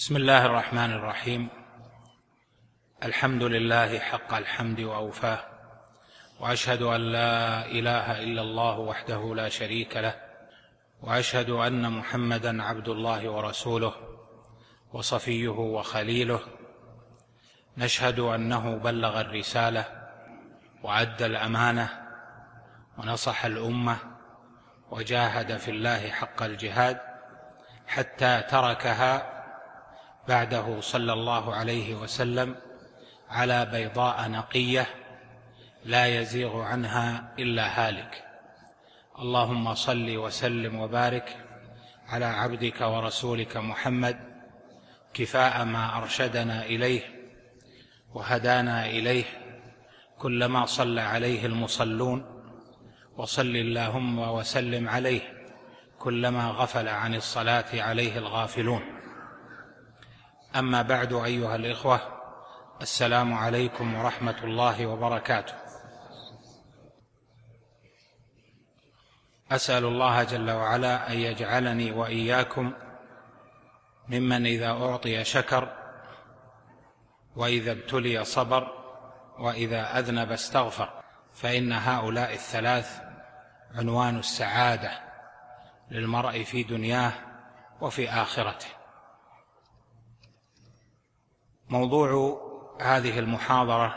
بسم الله الرحمن الرحيم. الحمد لله حق الحمد وأوفاه، وأشهد أن لا إله إلا الله وحده لا شريك له، وأشهد أن محمدًا عبد الله ورسوله وصفيه وخليله. نشهد أنه بلغ الرسالة وأدى الأمانة ونصح الأمة وجاهد في الله حق الجهاد حتى تركها بعده صلى الله عليه وسلم على بيضاء نقية لا يزيغ عنها إلا هالك. اللهم صل وسلم وبارك على عبدك ورسولك محمد كفاء ما أرشدنا إليه وهدانا إليه، كلما صلى عليه المصلون، وصل اللهم وسلم عليه كلما غفل عن الصلاة عليه الغافلون. أما بعد، أيها الإخوة، السلام عليكم ورحمة الله وبركاته. أسأل الله جل وعلا أن يجعلني وإياكم ممن إذا أعطي شكر، وإذا ابتلي صبر، وإذا أذنب استغفر، فإن هؤلاء الثلاث عنوان السعادة للمرء في دنياه وفي آخرته. موضوع هذه المحاضرة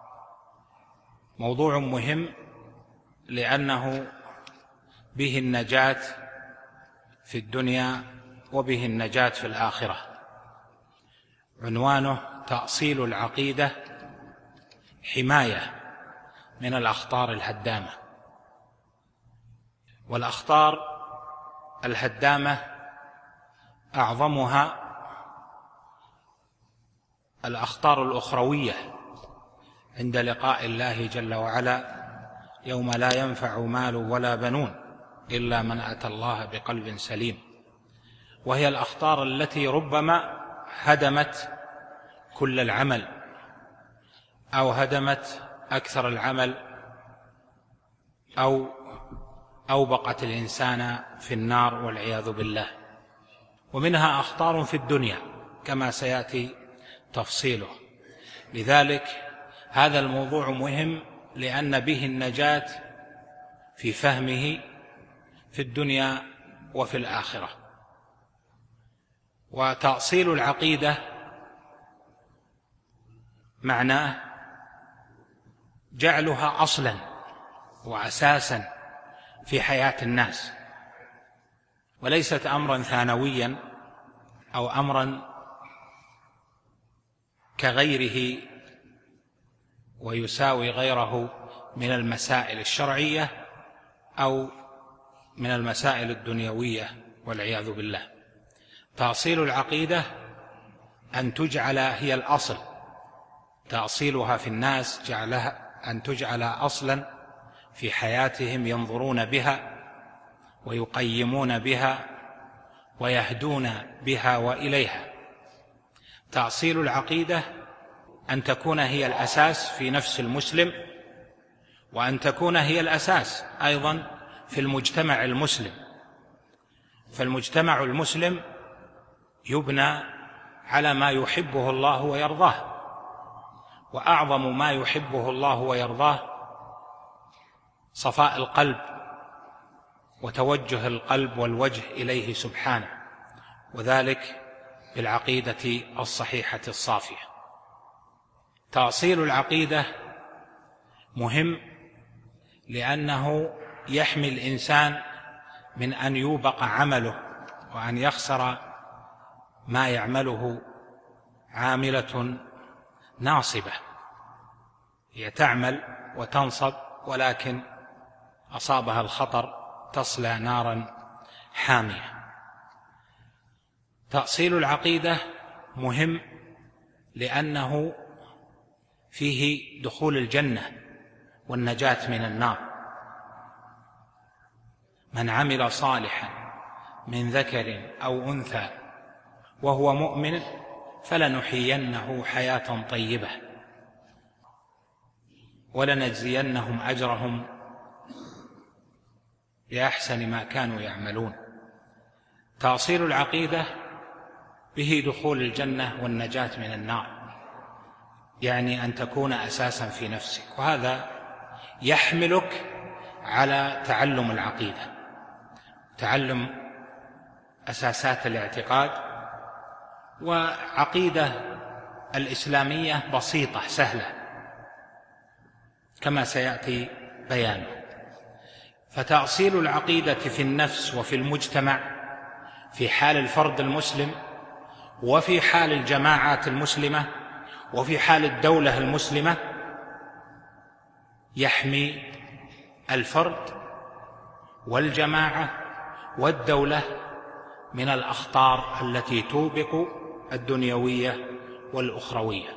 موضوع مهم، لأنه به النجاة في الدنيا وبه النجاة في الآخرة. عنوانه: تأصيل العقيدة، حماية من الأخطار الهدامة. والأخطار الهدامة أعظمها الأخطار الأخروية عند لقاء الله جل وعلا، يوم لا ينفع مال ولا بنون إلا من أتى الله بقلب سليم. وهي الأخطار التي ربما هدمت كل العمل، أو هدمت أكثر العمل، أو أوبقت الإنسان في النار والعياذ بالله. ومنها أخطار في الدنيا كما سيأتي تفصيله. لذلك هذا الموضوع مهم، لأن به النجاة في فهمه في الدنيا وفي الآخرة. وتأصيل العقيدة معناه جعلها أصلاً وأساساً في حياة الناس، وليست أمراً ثانوياً أو أمراً كغيره ويساوي غيره من المسائل الشرعية أو من المسائل الدنيوية والعياذ بالله. تأصيل العقيدة أن تجعل هي الأصل، تأصيلها في الناس جعلها أن تجعل أصلا في حياتهم ينظرون بها ويقيمون بها ويهدون بها وإليها. تأصيل العقيدة أن تكون هي الأساس في نفس المسلم، وأن تكون هي الأساس أيضا في المجتمع المسلم. فالمجتمع المسلم يبنى على ما يحبه الله ويرضاه، وأعظم ما يحبه الله ويرضاه صفاء القلب وتوجه القلب والوجه إليه سبحانه، وذلك بالعقيدة الصحيحة الصافية. تأصيل العقيدة مهم، لأنه يحمي الإنسان من أن يوبق عمله وأن يخسر ما يعمله عاملة ناصبة. هي تعمل وتنصب، ولكن أصابها الخطر تصلى نارا حامية. تأصيل العقيدة مهم، لأنه فيه دخول الجنة والنجاة من النار. من عمل صالحا من ذكر أو أنثى وهو مؤمن فلنحيينه حياة طيبة ولنجزينهم أجرهم بأحسن ما كانوا يعملون. تأصيل العقيدة به دخول الجنة والنجاة من النار، يعني أن تكون أساسا في نفسك، وهذا يحملك على تعلم العقيدة، تعلم أساسات الاعتقاد. وعقيدة الإسلامية بسيطة سهلة كما سيأتي بيانه. فتأصيل العقيدة في النفس وفي المجتمع في حال الفرد المسلم، وفي حال الجماعات المسلمة، وفي حال الدولة المسلمة، يحمي الفرد والجماعة والدولة من الأخطار التي توبق الدنيوية والأخروية.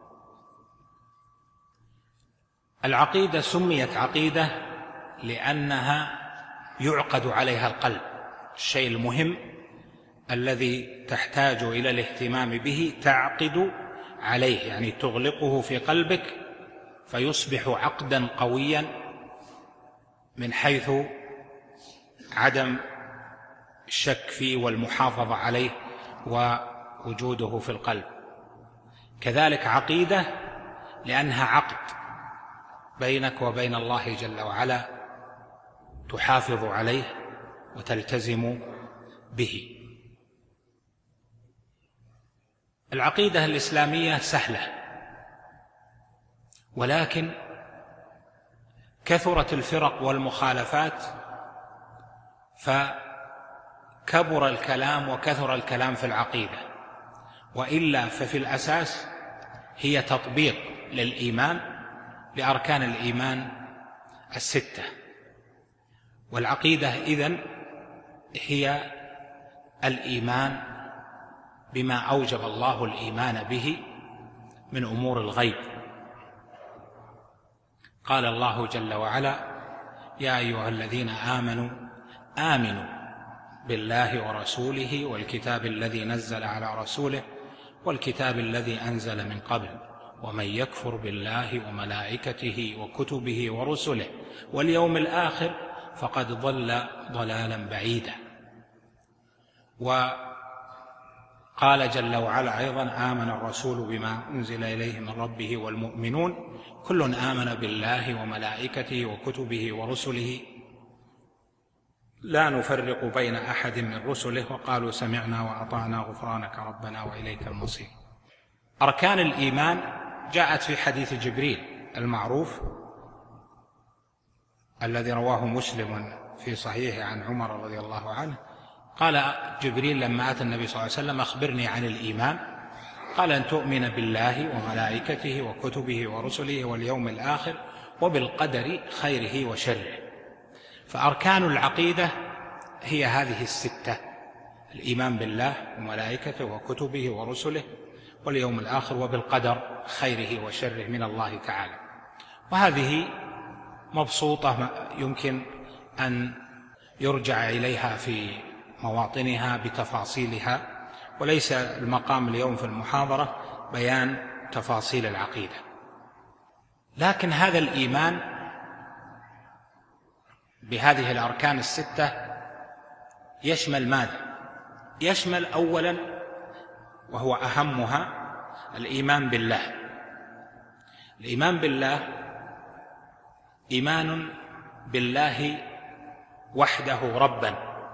العقيدة سميت عقيدة لأنها يعقد عليها القلب، الشيء المهم الذي تحتاج إلى الاهتمام به تعقد عليه، يعني تغلقه في قلبك فيصبح عقدا قويا من حيث عدم الشك فيه والمحافظة عليه ووجوده في القلب. كذلك عقيدة لأنها عقد بينك وبين الله جل وعلا، تحافظ عليه وتلتزم به. العقيدة الإسلامية سهلة، ولكن كثرت الفرق والمخالفات فكبر الكلام وكثر الكلام في العقيدة، وإلا ففي الأساس هي تطبيق للإيمان، لأركان الإيمان الستة. والعقيدة إذن هي الإيمان بما أوجب الله الإيمان به من أمور الغيب. قال الله جل وعلا: يا أيها الذين آمنوا بالله ورسوله والكتاب الذي نزل على رسوله والكتاب الذي أنزل من قبل ومن يكفر بالله وملائكته وكتبه ورسله واليوم الآخر فقد ضل ضلالا بعيدا. وقال جل وعلا أيضا: آمن الرسول بما أنزل إليه من ربه والمؤمنون كل آمن بالله وملائكته وكتبه ورسله لا نفرق بين أحد من رسله وقالوا سمعنا وأطعنا غفرانك ربنا وإليك المصير. أركان الإيمان جاءت في حديث جبريل المعروف الذي رواه مسلم في صحيحه عن عمر رضي الله عنه. قال جبريل لما أتى النبي صلى الله عليه وسلم: أخبرني عن الإيمان. قال: أن تؤمن بالله وملائكته وكتبه ورسله واليوم الآخر وبالقدر خيره وشره. فأركان العقيدة هي هذه الستة: الإيمان بالله وملائكته وكتبه ورسله واليوم الآخر وبالقدر خيره وشره من الله تعالى. وهذه مبسوطة يمكن أن يرجع إليها في مواطنها بتفاصيلها، وليس المقام اليوم في المحاضرة بيان تفاصيل العقيدة. لكن هذا الإيمان بهذه الأركان الستة يشمل ماذا؟ يشمل أولا وهو أهمها الإيمان بالله. الإيمان بالله إيمان بالله وحده ربا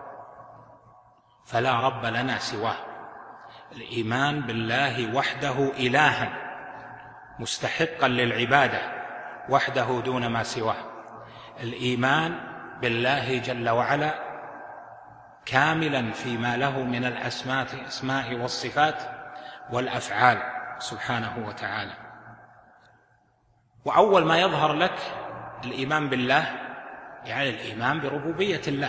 فلا رب لنا سواه. الإيمان بالله وحده إلها مستحقا للعبادة وحده دون ما سواه. الإيمان بالله جل وعلا كاملا فيما له من الأسماء والصفات والأفعال سبحانه وتعالى. وأول ما يظهر لك الإيمان بالله يعني الإيمان بربوبية الله.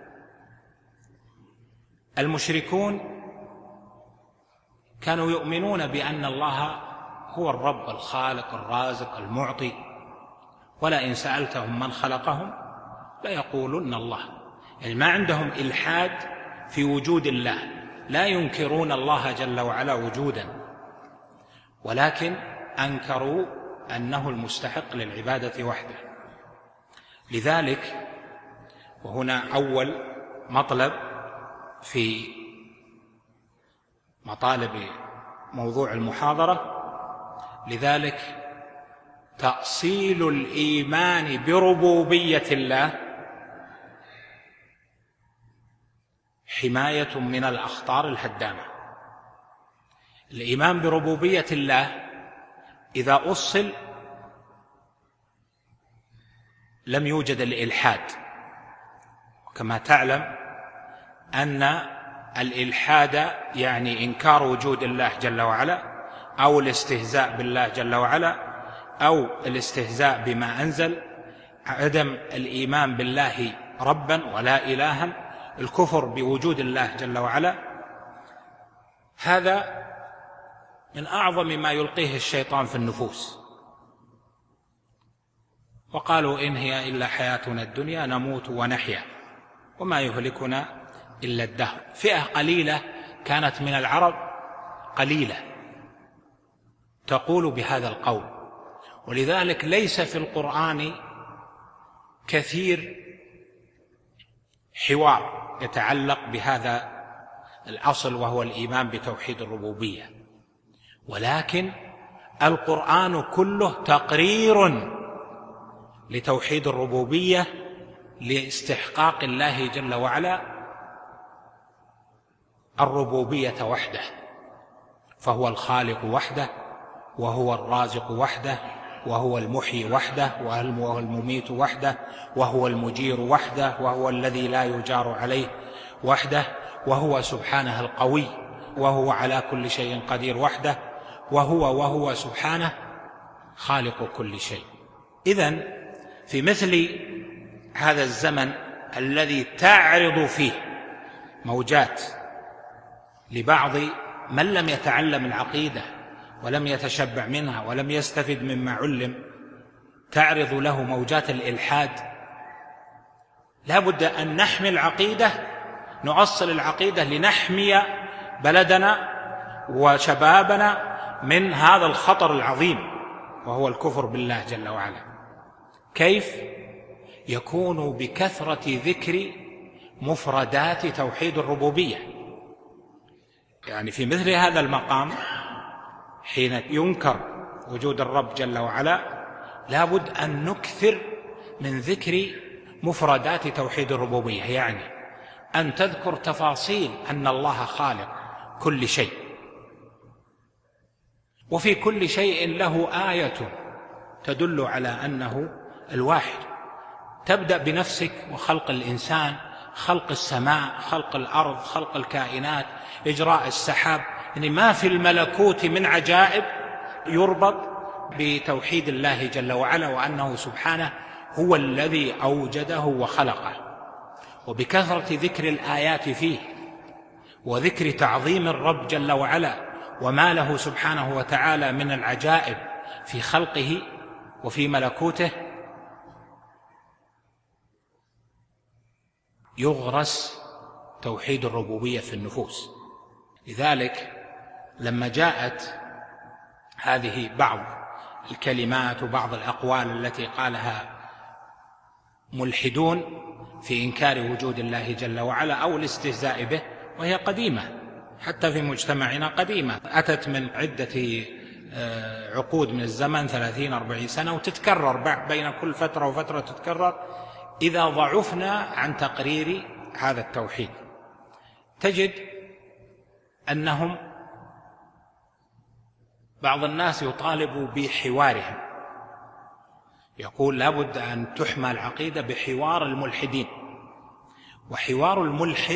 المشركون كانوا يؤمنون بأن الله هو الرب الخالق الرازق المعطي، ولئن سألتهم من خلقهم ليقولن الله. يعني ما عندهم إلحاد في وجود الله، لا ينكرون الله جل وعلا وجودا، ولكن أنكروا أنه المستحق للعبادة وحده. لذلك وهنا أول مطلب في مطالب موضوع المحاضرة. لذلك تأصيل الإيمان بربوبية الله حماية من الأخطار الهدامة. الإيمان بربوبية الله إذا أصل لم يوجد الإلحاد، وكما تعلم أن الإلحاد يعني إنكار وجود الله جل وعلا، أو الاستهزاء بالله جل وعلا، أو الاستهزاء بما أنزل، عدم الإيمان بالله ربا ولا إلها، الكفر بوجود الله جل وعلا. هذا من أعظم ما يلقيه الشيطان في النفوس. وقالوا إن هي إلا حياتنا الدنيا نموت ونحيا وما يهلكنا إلا الدهر. فئة قليلة كانت من العرب، قليلة، تقول بهذا القول. ولذلك ليس في القرآن كثير حوار يتعلق بهذا الأصل وهو الإيمان بتوحيد الربوبية، ولكن القرآن كله تقرير لتوحيد الربوبية لاستحقاق الله جل وعلا الربوبية وحده، فهو الخالق وحده، وهو الرازق وحده، وهو المحيي وحده، وهو المميت وحده، وهو المجير وحده، وهو الذي لا يجار عليه وحده، وهو سبحانه القوي، وهو على كل شيء قدير وحده، وهو سبحانه خالق كل شيء. إذن في مثل هذا الزمن الذي تعرض فيه موجات لبعض من لم يتعلم العقيدة ولم يتشبع منها ولم يستفد مما علم، تعرض له موجات الإلحاد، لا بد أن نحمي العقيدة، نؤصل العقيدة لنحمي بلدنا وشبابنا من هذا الخطر العظيم وهو الكفر بالله جل وعلا. كيف؟ يكون بكثرة ذكر مفردات توحيد الربوبية. يعني في مثل هذا المقام حين ينكر وجود الرب جل وعلا لابد أن نكثر من ذكر مفردات توحيد الربوبية، يعني أن تذكر تفاصيل أن الله خالق كل شيء، وفي كل شيء له آية تدل على أنه الواحد. تبدأ بنفسك وخلق الإنسان، خلق السماء، خلق الأرض، خلق الكائنات، إجراء السحاب، يعني ما في الملكوت من عجائب يربط بتوحيد الله جل وعلا وأنه سبحانه هو الذي أوجده وخلقه. وبكثرة ذكر الآيات فيه وذكر تعظيم الرب جل وعلا وما له سبحانه وتعالى من العجائب في خلقه وفي ملكوته يغرس توحيد الربوبية في النفوس. لذلك لما جاءت هذه بعض الكلمات وبعض الأقوال التي قالها ملحدون في إنكار وجود الله جل وعلا أو الاستهزاء به، وهي قديمة حتى في مجتمعنا، قديمة، أتت من عدة عقود من الزمن، 30-40 سنة، وتتكرر بين كل فترة وفترة تتكرر. إذا ضعفنا عن تقرير هذا التوحيد تجد أنهم بعض الناس يطالب بحوارهم، يقول لابد أن تحمى العقيدة بحوار الملحدين، وحوار الملحد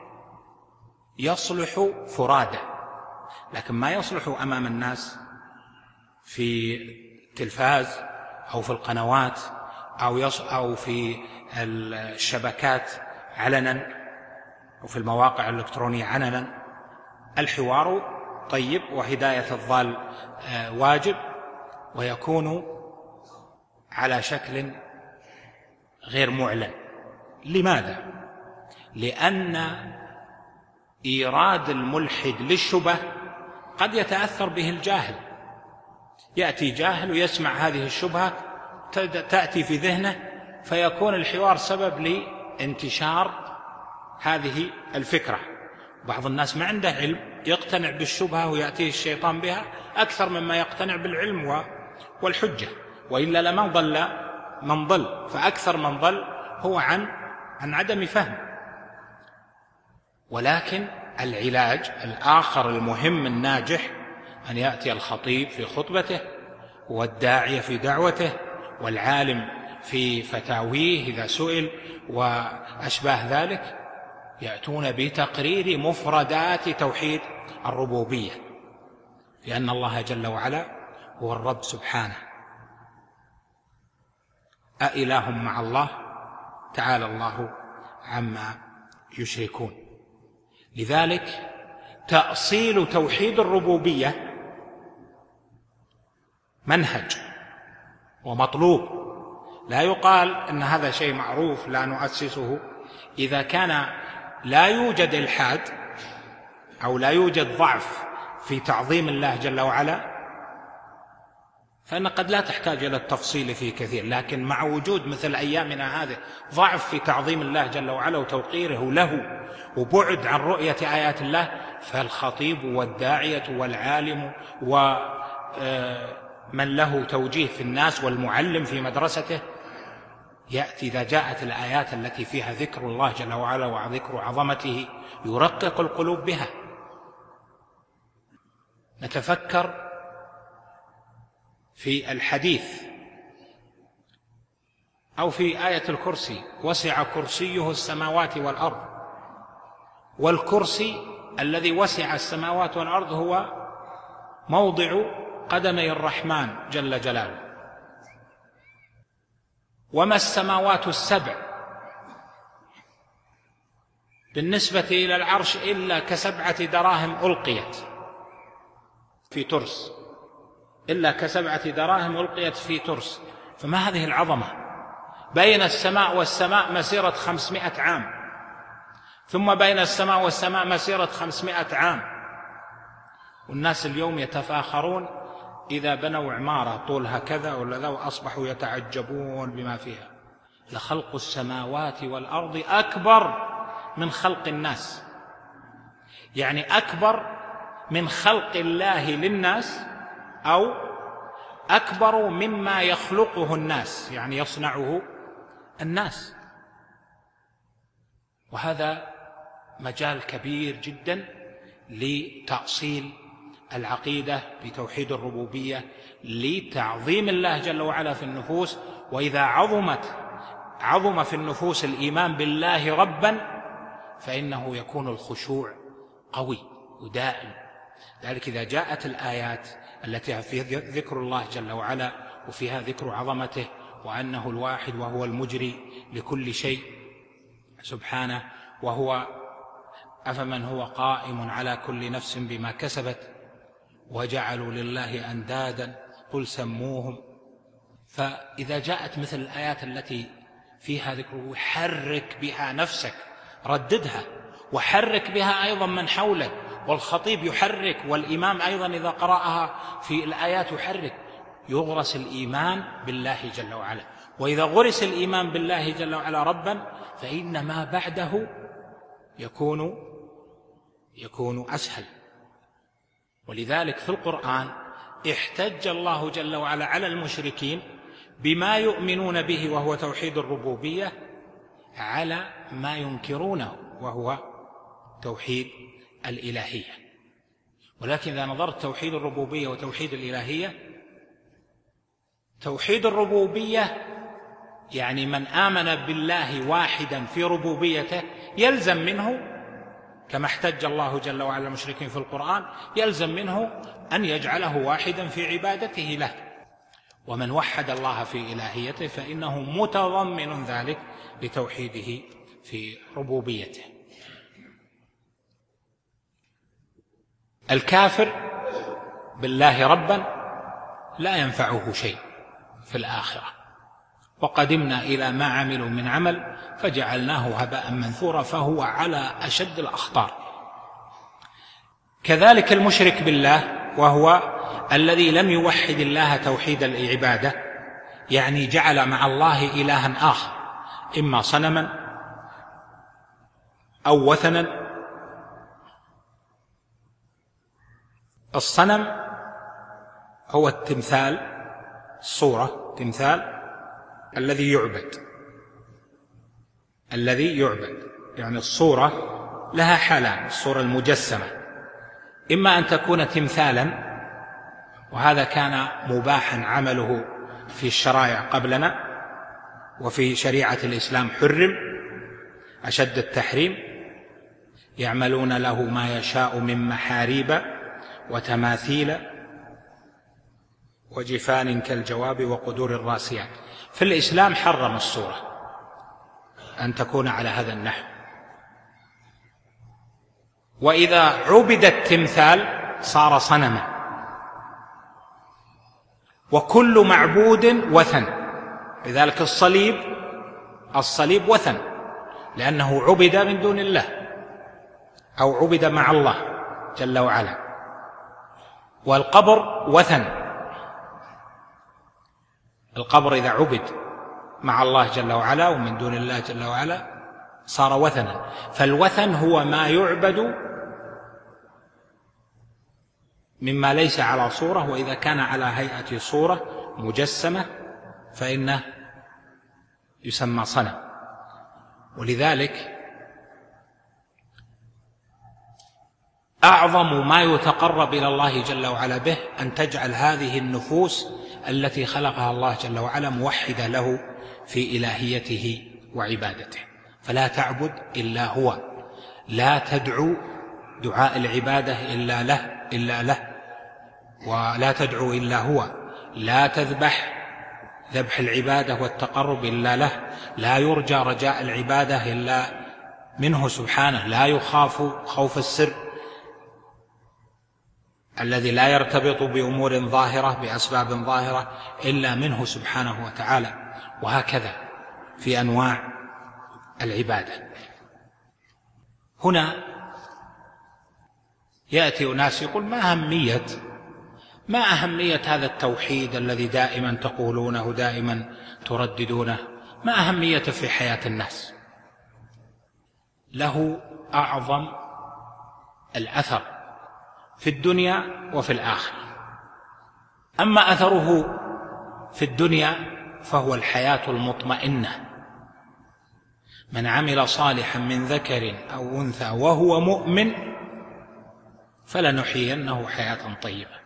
يصلح فرادى، لكن ما يصلح أمام الناس في التلفاز أو في القنوات أو في الشبكات علنا أو في المواقع الإلكترونية علنا. الحوار طيب وهداية الضال واجب، ويكون على شكل غير معلن. لماذا؟ لأن إيراد الملحد للشبه قد يتأثر به الجاهل، يأتي جاهل ويسمع هذه الشبهة تأتي في ذهنه، فيكون الحوار سبب لانتشار هذه الفكرة بعض الناس ما عنده علم يقتنع بالشبهة ويأتيه الشيطان بها أكثر مما يقتنع بالعلم والحجة، وإلا لمن ضل من ضل، فأكثر من ضل هو عن عدم فهم. ولكن العلاج الآخر المهم الناجح أن يأتي الخطيب في خطبته، والداعية في دعوته، والعالم في فتاويه إذا سئل وأشباه ذلك، يأتون بتقرير مفردات توحيد الربوبية، لأن الله جل وعلا هو الرب سبحانه. أإله مع الله؟ تعالى الله عما يشركون. لذلك تأصيل توحيد الربوبية منهج ومطلوب، لا يقال أن هذا شيء معروف لا نؤسسه. إذا كان لا يوجد إلحاد أو لا يوجد ضعف في تعظيم الله جل وعلا فإن قد لا تحتاج إلى التفصيل فيه كثير، لكن مع وجود مثل أيامنا هذه ضعف في تعظيم الله جل وعلا وتوقيره له وبعد عن رؤية آيات الله، فالخطيب والداعية والعالم ومن له توجيه في الناس والمعلم في مدرسته يأتي إذا جاءت الآيات التي فيها ذكر الله جل وعلا وذكر عظمته يرقق القلوب بها. نتفكر في الحديث أو في آية الكرسي: وسع كرسيه السماوات والأرض. والكرسي الذي وسع السماوات والأرض هو موضع قدمي الرحمن جل جلاله. وما السماوات السبع بالنسبة إلى العرش إلا كسبعة دراهم ألقيت في ترس، إلا كسبعة دراهم ألقيت في ترس. فما هذه العظمة؟ بين السماء والسماء مسيرة 500 عام، ثم بين السماء والسماء مسيرة 500 عام. والناس اليوم يتفاخرون إذا بنوا عمارة طولها كذا ولا ذا وأصبحوا يتعجبون بما فيها. لخلق السماوات والأرض أكبر من خلق الناس، يعني أكبر من خلق الله للناس، أو أكبر مما يخلقه الناس، يعني يصنعه الناس. وهذا مجال كبير جدا لتأصيل العقيدة بتوحيد الربوبية، لتعظيم الله جل وعلا في النفوس. وإذا عظم في النفوس الإيمان بالله ربا فإنه يكون الخشوع قوي ودائم. ذلك إذا جاءت الآيات التي فيها ذكر الله جل وعلا وفيها ذكر عظمته وأنه الواحد وهو المجري لكل شيء سبحانه، وهو أفمن هو قائم على كل نفس بما كسبت وجعلوا لله أندادا قل سموهم. فإذا جاءت مثل الآيات التي فيها ذكره حرك بها نفسك، رددها، وحرك بها أيضا من حولك، والخطيب يحرك، والإمام أيضا إذا قرأها في الآيات يحرك. يغرس الإيمان بالله جل وعلا، وإذا غرس الإيمان بالله جل وعلا ربا فإن ما بعده يكون أسهل. ولذلك في القرآن احتج الله جل وعلا على المشركين بما يؤمنون به وهو توحيد الربوبية على ما ينكرونه وهو توحيد الإلهية. ولكن إذا نظرت توحيد الربوبية وتوحيد الإلهية، توحيد الربوبية يعني من آمن بالله واحدا في ربوبيته يلزم منه، كما احتج الله جل وعلا المشركين في القرآن، يلزم منه أن يجعله واحدا في عبادته له. ومن وحد الله في إلهيته فإنه متضمن ذلك لتوحيده في ربوبيته. الكافر بالله ربا لا ينفعه شيء في الآخرة، وقدمنا إلى ما عملوا من عمل فجعلناه هباء منثورا، فهو على أشد الأخطار. كذلك المشرك بالله وهو الذي لم يوحد الله توحيد العبادة، يعني جعل مع الله إلها آخر، إما صنما أو وثنا الصنم هو التمثال، الصورة، تمثال الذي يعبد، يعني الصورة لها حالان: الصورة المجسمة إما أن تكون تمثالا، وهذا كان مباحا عمله في الشرائع قبلنا، وفي شريعة الإسلام حرم أشد التحريم، يعملون له ما يشاء من محاريب وتماثيل وجفان كالجواب وقدور الراسيات. في الإسلام حرم الصورة أن تكون على هذا النحو. وإذا عبد التمثال صار صنما، وكل معبود وثن. لذلك الصليب وثن، لأنه عبد من دون الله أو عبد مع الله جل وعلا. والقبر وثن، القبر إذا عبد مع الله جل وعلا ومن دون الله جل وعلا صار وثنا. فالوثن هو ما يعبد مما ليس على صورة، وإذا كان على هيئة صورة مجسمة فإنه يسمى صنم. ولذلك أعظم ما يتقرب إلى الله جل وعلا به أن تجعل هذه النفوس التي خلقها الله جل وعلا موحدة له في إلهيته وعبادته، فلا تعبد إلا هو، لا تدعو دعاء العبادة إلا له، ولا تدعو إلا هو، لا تذبح ذبح العبادة والتقرب إلا له، لا يرجى رجاء العبادة إلا منه سبحانه، لا يخاف خوف السر الذي لا يرتبط بأمور ظاهرة بأسباب ظاهرة إلا منه سبحانه وتعالى. وهكذا في أنواع العبادة. هنا يأتي أناس يقول ما أهمية هذا التوحيد الذي دائما تقولونه، دائما ترددونه، ما أهميته في حياة الناس؟ له أعظم الأثر في الدنيا وفي الآخرة. أما أثره في الدنيا فهو الحياة المطمئنة: من عمل صالحا من ذكر أو أنثى وهو مؤمن فلنحيينه حياة طيبة.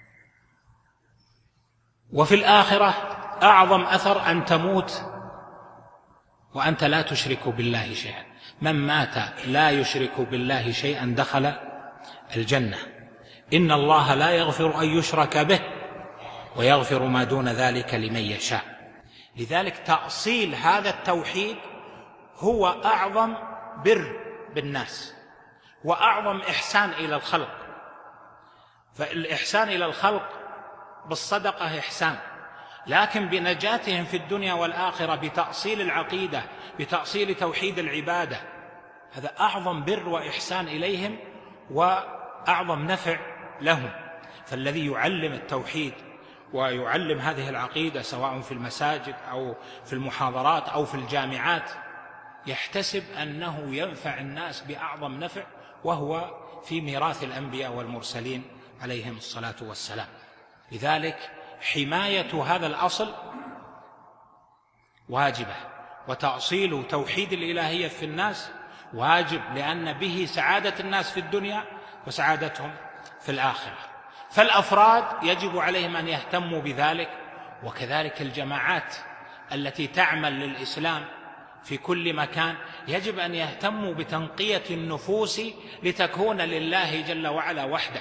وفي الآخرة أعظم أثر أن تموت وأنت لا تشرك بالله شيئا. من مات لا يشرك بالله شيئا دخل الجنة. إن الله لا يغفر أن يشرك به ويغفر ما دون ذلك لمن يشاء. لذلك تأصيل هذا التوحيد هو أعظم بر بالناس وأعظم إحسان إلى الخلق. فالإحسان إلى الخلق بالصدقة إحسان، لكن بنجاتهم في الدنيا والآخرة بتأصيل العقيدة، بتأصيل توحيد العبادة، هذا أعظم بر وإحسان إليهم وأعظم نفع لهم. فالذي يعلم التوحيد ويعلم هذه العقيدة سواء في المساجد أو في المحاضرات أو في الجامعات يحتسب أنه ينفع الناس بأعظم نفع، وهو في ميراث الأنبياء والمرسلين عليهم الصلاة والسلام. لذلك حماية هذا الأصل واجبة، وتأصيل توحيد الإلهية في الناس واجب، لأن به سعادة الناس في الدنيا وسعادتهم في الآخرة. فالأفراد يجب عليهم أن يهتموا بذلك، وكذلك الجماعات التي تعمل للإسلام في كل مكان يجب أن يهتموا بتنقية النفوس لتكون لله جل وعلا وحده،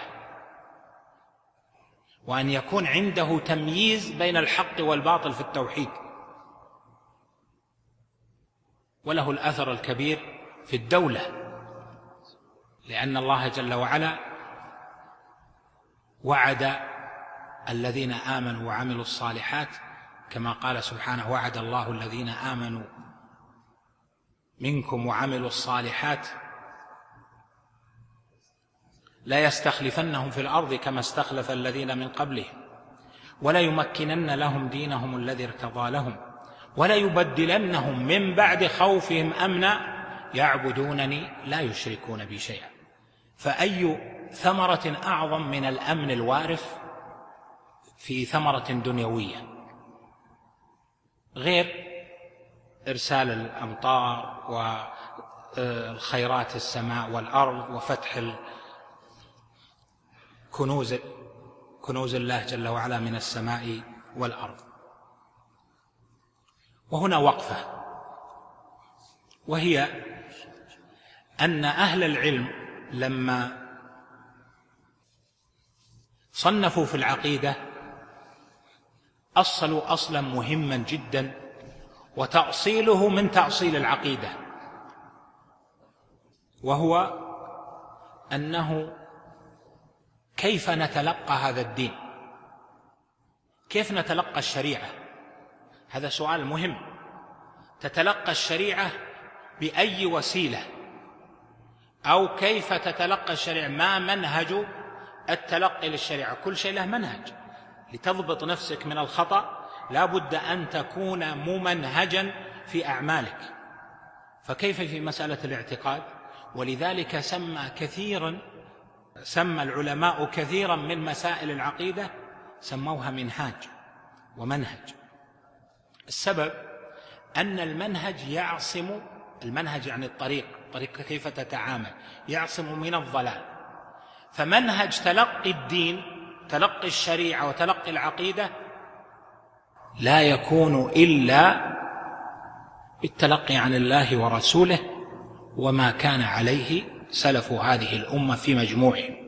وأن يكون عنده تمييز بين الحق والباطل في التوحيد. وله الأثر الكبير في الدولة، لأن الله جل وعلا وعد الذين آمنوا وعملوا الصالحات كما قال سبحانه: وعد الله الذين آمنوا منكم وعملوا الصالحات لا يستخلفنهم في الأرض كما استخلف الذين من قبلهم ولا يمكنن لهم دينهم الذي ارتضى لهم ولا يبدلنهم من بعد خوفهم أمنا يعبدونني لا يشركون بي شيئا. فأي ثمرة أعظم من الأمن الوارث في ثمرة دنيوية، غير إرسال الأمطار والخيرات السماء والأرض وفتح كنوز الله جل وعلا من السماء والأرض. وهنا وقفة، وهي أن أهل العلم لما صنفوا في العقيدة أصلوا أصلا مهما جدا، وتأصيله من تأصيل العقيدة، وهو أنه كيف نتلقى هذا الدين، كيف نتلقى الشريعة. هذا سؤال مهم. تتلقى الشريعة بأي وسيلة، أو كيف تتلقى الشريعة، ما منهج التلقي للشريعة. كل شيء له منهج. لتضبط نفسك من الخطأ لا بد أن تكون ممنهجا في أعمالك. فكيف في مسألة الاعتقاد؟ ولذلك سمى العلماء كثيرا من مسائل العقيدة سموها منهاج ومنهج. السبب أن المنهج يعصم، المنهج يعني الطريق كيف تتعامل، يعصم من الضلال. فمنهج تلقي الدين، تلقي الشريعة وتلقي العقيدة، لا يكون إلا بالتلقي عن الله ورسوله وما كان عليه سلف هذه الأمة في مجموعهم.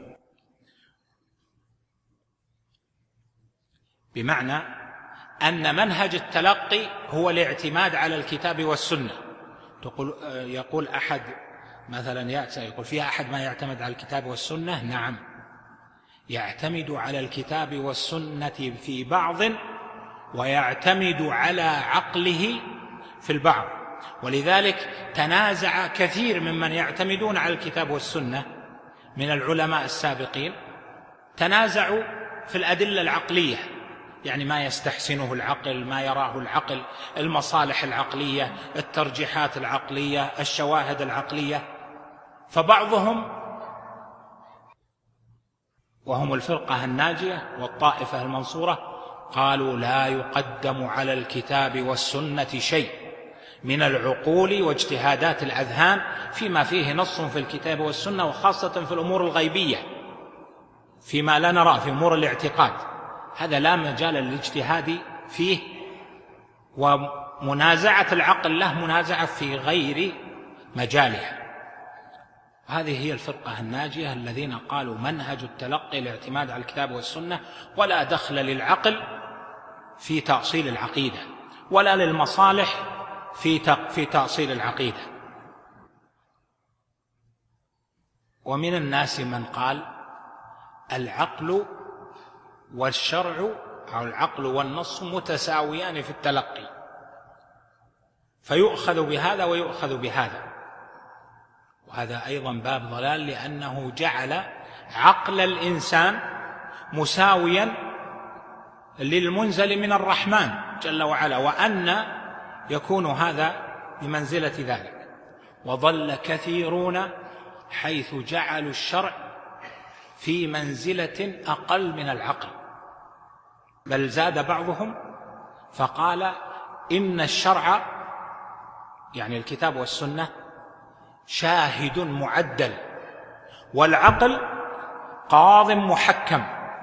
بمعنى أن منهج التلقي هو الاعتماد على الكتاب والسنة. يقول أحد مثلا يقول فيها أحد ما يعتمد على الكتاب والسنة؟ نعم، يعتمد على الكتاب والسنة في بعض، ويعتمد على عقله في البعض. ولذلك تنازع كثير ممن يعتمدون على الكتاب والسنة من العلماء السابقين، تنازعوا في الأدلة العقلية، يعني ما يستحسنه العقل، ما يراه العقل، المصالح العقلية، الترجيحات العقلية، الشواهد العقلية. فبعضهم، وهم الفرقة الناجية والطائفة المنصورة، قالوا لا يقدم على الكتاب والسنة شيء من العقول واجتهادات الأذهان فيما فيه نص في الكتاب والسنة، وخاصة في الأمور الغيبية، فيما لا نرى في أمور الاعتقاد. هذا لا مجال للاجتهاد فيه، ومنازعة العقل له منازعة في غير مجالها. هذه هي الفرقة الناجية الذين قالوا منهج التلقي الاعتماد على الكتاب والسنة، ولا دخل للعقل في تأصيل العقيدة، ولا للمصالح في تأصيل العقيدة. ومن الناس من قال العقل والشرع أو العقل والنص متساويان في التلقي، فيؤخذ بهذا ويؤخذ بهذا. وهذا أيضا باب ضلال، لأنه جعل عقل الإنسان مساويا للمنزل من الرحمن جل وعلا، وأن يكون هذا بمنزلة ذلك. وضل كثيرون حيث جعلوا الشرع في منزلة أقل من العقل، بل زاد بعضهم فقال إن الشرع يعني الكتاب والسنة شاهد معدل، والعقل قاض محكم.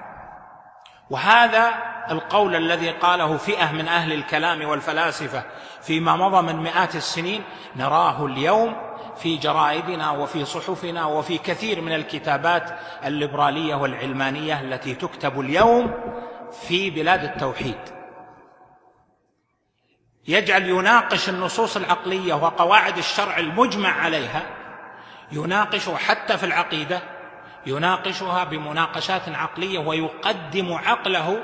وهذا القول الذي قاله فئة من أهل الكلام والفلاسفة فيما مضى من مئات السنين، نراه اليوم في جرائدنا وفي صحفنا وفي كثير من الكتابات الليبرالية والعلمانية التي تكتب اليوم في بلاد التوحيد. يجعل يناقش النصوص العقلية وقواعد الشرع المجمع عليها، يناقش حتى في العقيدة، يناقشها بمناقشات عقلية، ويقدم عقله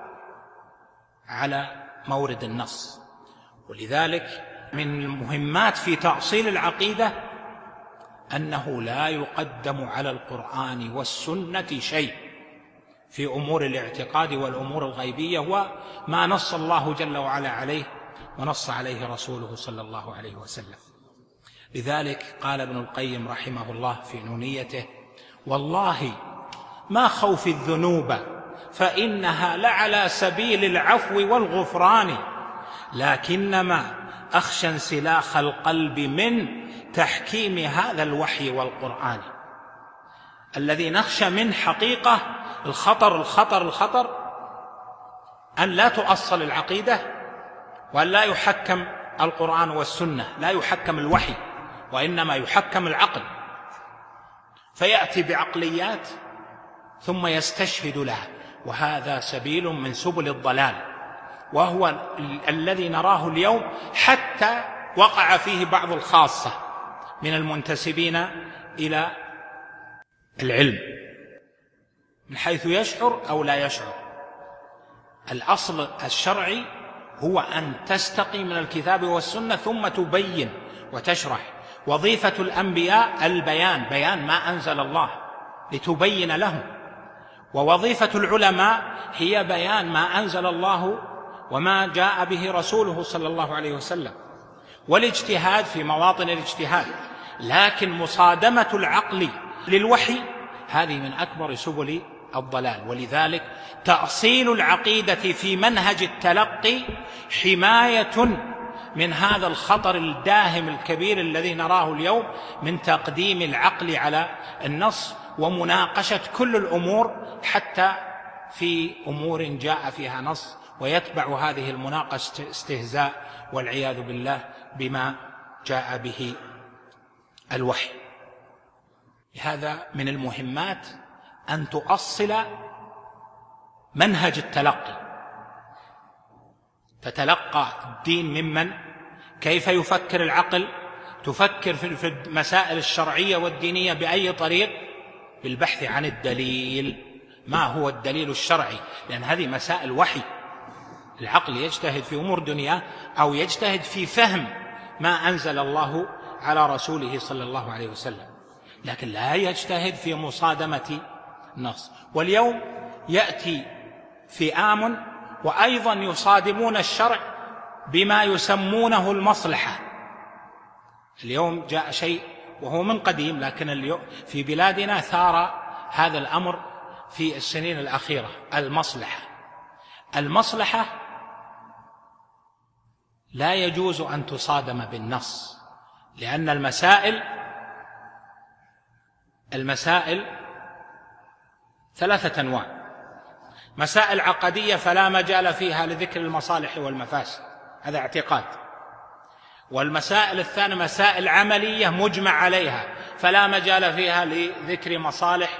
على مورد النص. ولذلك من المهمات في تأصيل العقيدة أنه لا يقدم على القرآن والسنة شيء في أمور الاعتقاد والأمور الغيبية، وما نص الله جل وعلا عليه ونص عليه رسوله صلى الله عليه وسلم. لذلك قال ابن القيم رحمه الله في نونيته: والله ما خوف الذنوب فإنها لعلى سبيل العفو والغفران، لكنما أخشى انسلاخ القلب من تحكيم هذا الوحي والقرآن. الذي نخشى من حقيقة الخطر أن لا تؤصل العقيدة، وأن لا يحكم القرآن والسنة، لا يحكم الوحي، وإنما يحكم العقل، فيأتي بعقليات ثم يستشهد لها، وهذا سبيل من سبل الضلال، وهو الذي نراه اليوم، حتى وقع فيه بعض الخاصة من المنتسبين إلى العلم من حيث يشعر أو لا يشعر. الأصل الشرعي هو أن تستقي من الكتاب والسنة ثم تبين وتشرح. وظيفة الأنبياء البيان، بيان ما أنزل الله لتبين لهم، ووظيفة العلماء هي بيان ما أنزل الله وما جاء به رسوله صلى الله عليه وسلم، والاجتهاد في مواطن الاجتهاد. لكن مصادمة العقل للوحي هذه من أكبر سبل الضلال. ولذلك تأصيل العقيدة في منهج التلقي حماية من هذا الخطر الداهم الكبير الذي نراه اليوم من تقديم العقل على النص، ومناقشة كل الأمور حتى في أمور جاء فيها نص، ويتبع هذه المناقشة استهزاء والعياذ بالله بما جاء به الوحي. هذا من المهمات أن تؤصل منهج التلقي، تتلقى الدين ممن؟ كيف يفكر العقل؟ تفكر في المسائل الشرعية والدينية بأي طريق؟ بالبحث عن الدليل. ما هو الدليل الشرعي؟ لأن هذه مسائل وحي. العقل يجتهد في أمور دنيا أو يجتهد في فهم ما أنزل الله على رسوله صلى الله عليه وسلم، لكن لا يجتهد في مصادمة النص. واليوم يأتي فئام وأيضا يصادمون الشرع بما يسمونه المصلحة. اليوم جاء شيء وهو من قديم، لكن اليوم في بلادنا ثار هذا الأمر في السنين الأخيرة، المصلحة لا يجوز أن تصادم بالنص، لأن المسائل ثلاثة أنواع: مسائل عقدية فلا مجال فيها لذكر المصالح والمفاسد، هذا اعتقاد. والمسائل الثانية مسائل عملية مجمع عليها فلا مجال فيها لذكر مصالح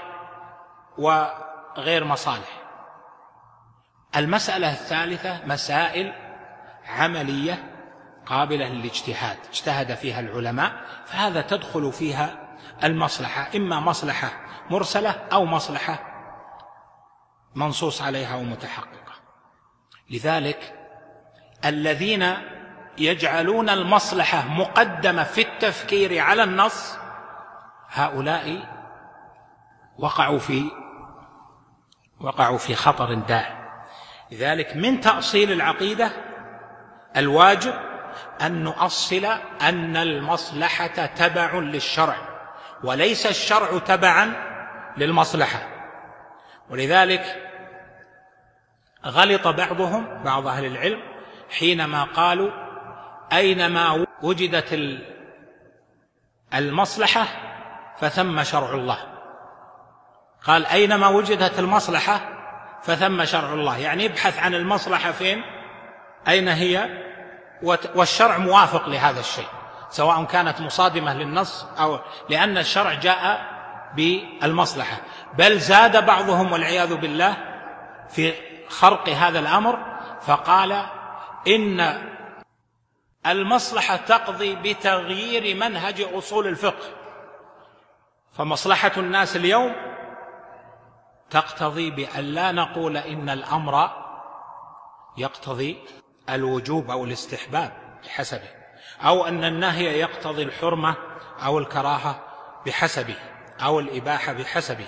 وغير مصالح. المسألة الثالثة مسائل عملية قابلة للاجتهاد، اجتهد فيها العلماء، فهذا تدخل فيها المصلحة، إما مصلحة مرسلة أو مصلحة منصوص عليها ومتحققة. لذلك الذين يجعلون المصلحة مقدمة في التفكير على النص هؤلاء وقعوا في خطر داهم. لذلك من تأصيل العقيدة الواجب أن نؤصل أن المصلحة تبع للشرع، وليس الشرع تبعا للمصلحة. ولذلك غلط بعض أهل العلم حينما قالوا أينما وجدت المصلحة فثم شرع الله. قال أينما وجدت المصلحة فثم شرع الله، يعني ابحث عن المصلحة فين، أين هي، والشرع موافق لهذا الشيء، سواء كانت مصادمة للنص أو لأن الشرع جاء بالمصلحة. بل زاد بعضهم والعياذ بالله في خرق هذا الأمر فقال إن المصلحة تقضي بتغيير منهج أصول الفقه، فمصلحة الناس اليوم تقتضي بأن لا نقول إن الأمر يقتضي الوجوب أو الاستحباب بحسبه، أو أن النهي يقتضي الحرمة أو الكراهة بحسبه، أو الإباحة بحسبه.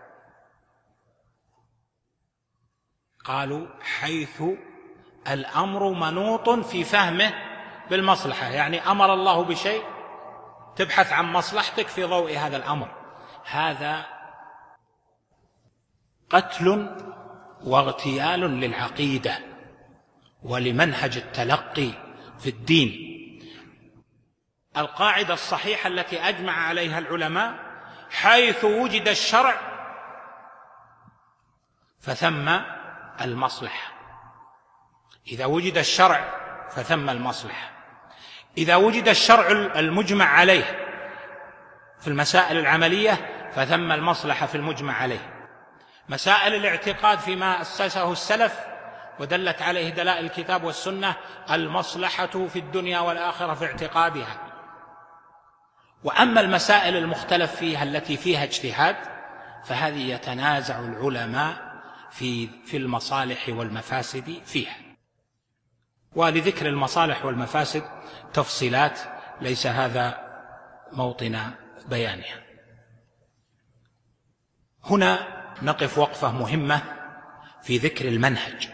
قالوا حيث الأمر منوط في فهمه بالمصلحة، يعني أمر الله بشيء تبحث عن مصلحتك في ضوء هذا الأمر. هذا قتل واغتيال للعقيدة ولمنهج التلقي في الدين. القاعدة الصحيحة التي أجمع عليها العلماء: حيث وجد الشرع فثم المصلحة. إذا وجد الشرع فثم المصلحة. إذا وجد الشرع المجمع عليه في المسائل العملية فثم المصلحة في المجمع عليه. مسائل الاعتقاد فيما أسسه السلف ودلت عليه دلائل الكتاب والسنة: المصلحة في الدنيا والآخرة في اعتقادها. وأما المسائل المختلف فيها التي فيها اجتهاد فهذه يتنازع العلماء في المصالح والمفاسد فيها. ولذكر المصالح والمفاسد تفصيلات ليس هذا موطن بيانها. هنا نقف وقفة مهمة في ذكر المنهج.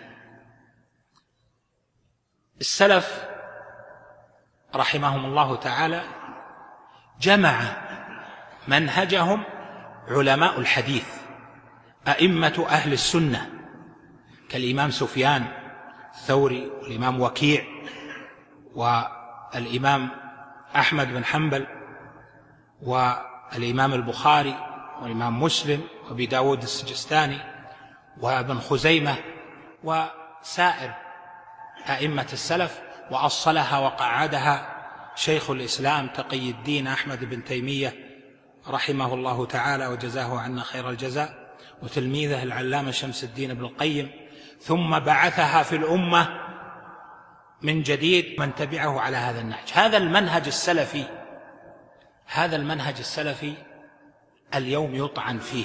السلف رحمهم الله تعالى جمع منهجهم علماء الحديث، أئمة أهل السنة كالإمام سفيان الثوري والإمام وكيع والإمام أحمد بن حنبل والإمام البخاري والإمام مسلم وأبي داود السجستاني وابن خزيمة وسائر أئمة السلف، وأصلها وقعدها شيخ الإسلام تقي الدين أحمد بن تيمية رحمه الله تعالى وجزاه عنا خير الجزاء، وتلميذه العلامة شمس الدين بن القيم، ثم بعثها في الأمة من جديد من تبعه على هذا النهج. هذا المنهج السلفي اليوم يطعن فيه.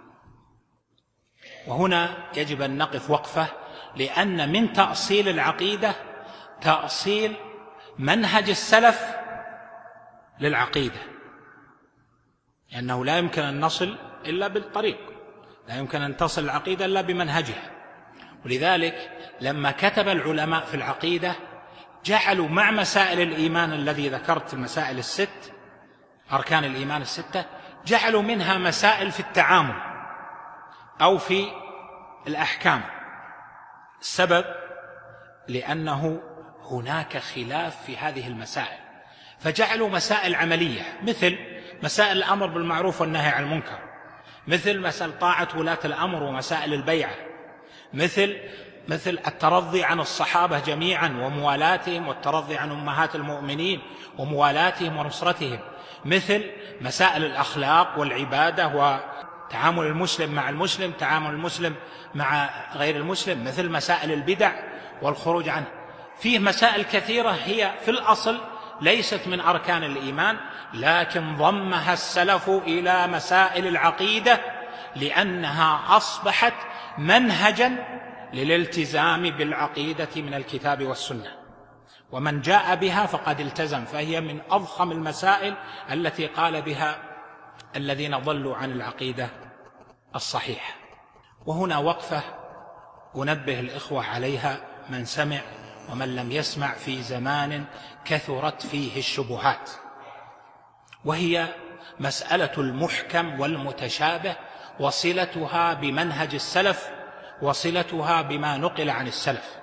وهنا يجب أن نقف وقفة، لأن من تأصيل العقيدة تأصيل منهج السلف للعقيدة، لأنه لا يمكن أن نصل إلا بالطريق، لا يمكن أن تصل العقيدة إلا بمنهجها. ولذلك لما كتب العلماء في العقيدة جعلوا مع مسائل الإيمان الذي ذكرت، المسائل الست أركان الإيمان الستة، جعلوا منها مسائل في التعامل أو في الأحكام. السبب لأنه هناك خلاف في هذه المسائل، فجعلوا مسائل عملية مثل مسائل الأمر بالمعروف والنهي عن المنكر، مثل مسائل طاعة ولاة الأمر ومسائل البيعة، مثل الترضي عن الصحابة جميعا وموالاتهم، والترضي عن أمهات المؤمنين وموالاتهم ونصرتهم، مثل مسائل الأخلاق والعبادة وتعامل المسلم مع المسلم، تعامل المسلم مع غير المسلم، مثل مسائل البدع والخروج عنه. فيه مسائل كثيرة هي في الأصل ليست من أركان الإيمان، لكن ضمها السلف إلى مسائل العقيدة لأنها أصبحت منهجا للالتزام بالعقيدة من الكتاب والسنة، ومن جاء بها فقد التزم، فهي من أضخم المسائل التي قال بها الذين ضلوا عن العقيدة الصحيحة. وهنا وقفة أنبه الإخوة عليها، من سمع ومن لم يسمع، في زمان كثرت فيه الشبهات، وهي مسألة المحكم والمتشابه وصلتها بمنهج السلف وصلتها بما نقل عن السلف.